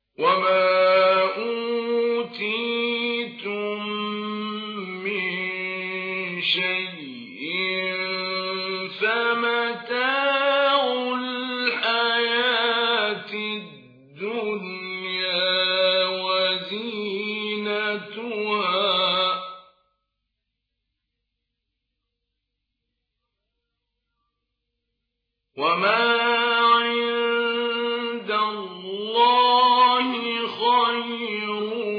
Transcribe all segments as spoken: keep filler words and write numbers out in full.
وما أوتيتم من شيء فمتاع الحياة الدنيا وزينتها وما عند الله خير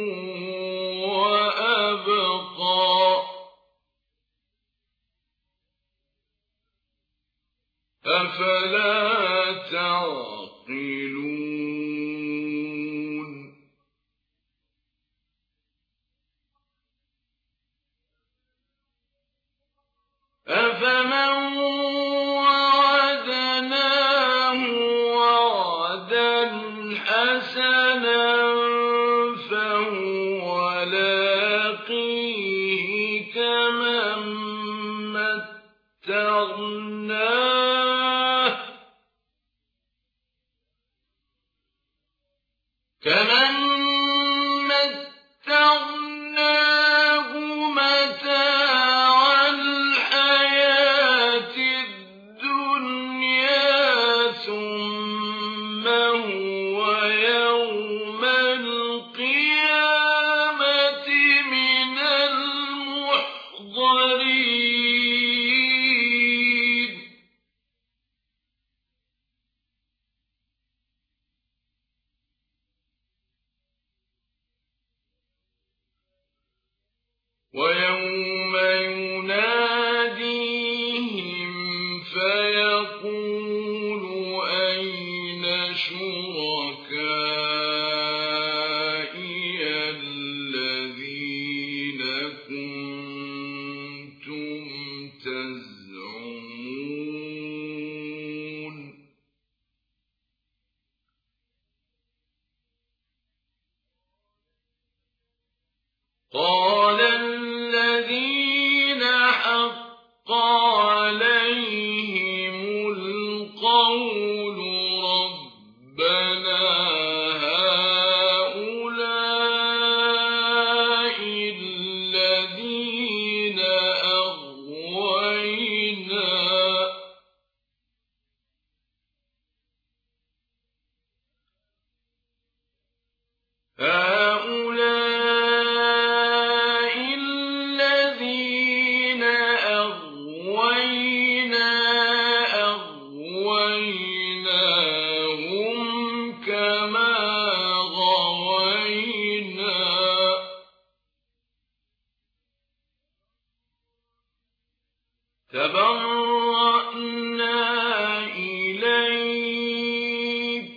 وأبقى أفلا تعقلون أفمن وعدناه وعدا حسنا فهو لاقيه كمن متعناه كمن متعناه متاع الحياة الدنيا ثم هو يوم القيامة من المحضرين ويوم يناديهم فيقول أين شركائي الذين كنتم تزعمون قال الذين حق عليهم القول ربنا هؤلاء الذين أغوينا هؤلاء الذين أغوينا أغويناهم كما غوينا تبرأنا إليك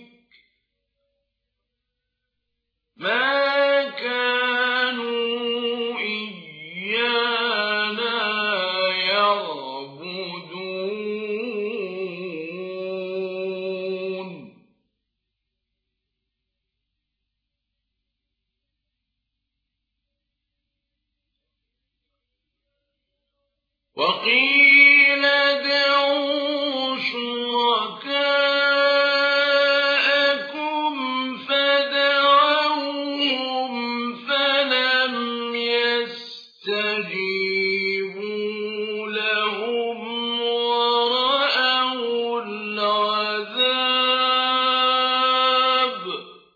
ما كانوا إيانا يعبدون وقيل ادعوا شركاءكم فدعوهم فلم يستجيبوا لهم ورأوا العذاب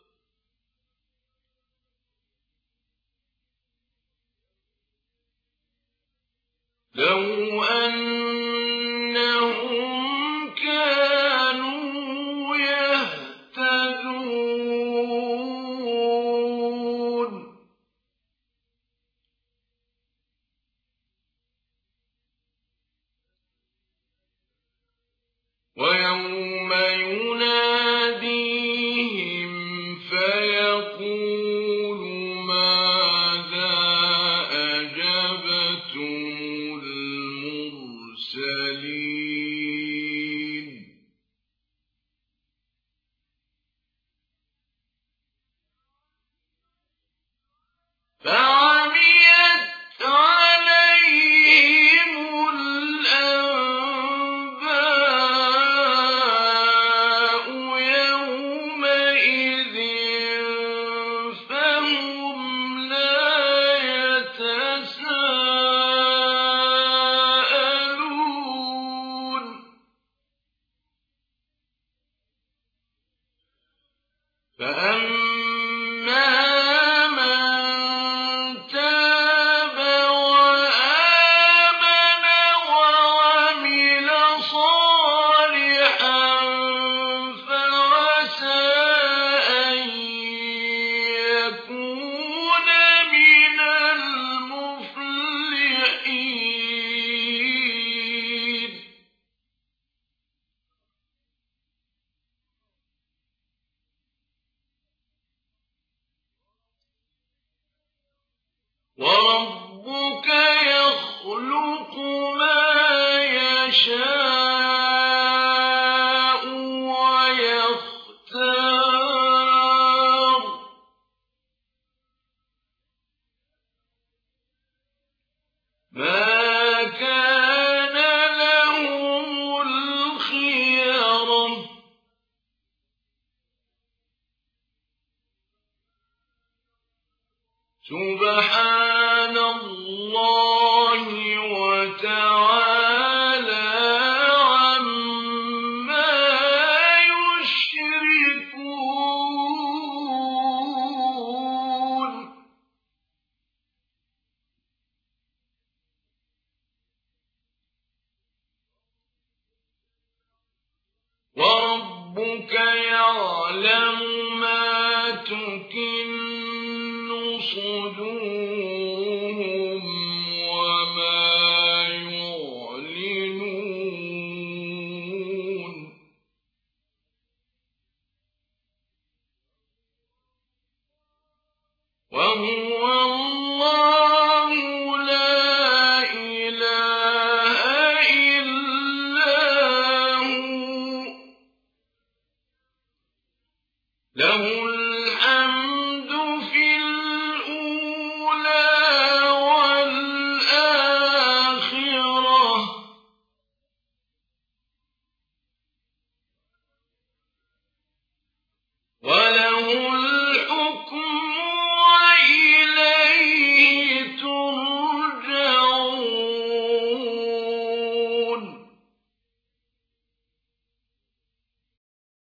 لو أنهم كانوا يهتدون ويوم يناديهم فيقول ماذا أجبتم المرسلين فعميت عليهم الأنباء يومئذ فأما من تاب وآمن وعمل صالحا فعسى أن يكون من المفلحين. وربك يخلق ما يشاء ويختار ما كان لهم الخيرة سبحان الله وتعالى عما يشركون. وربك يعلم ما تكن صدورهم وما يعلنون. وهو الله لا إله إلا هو له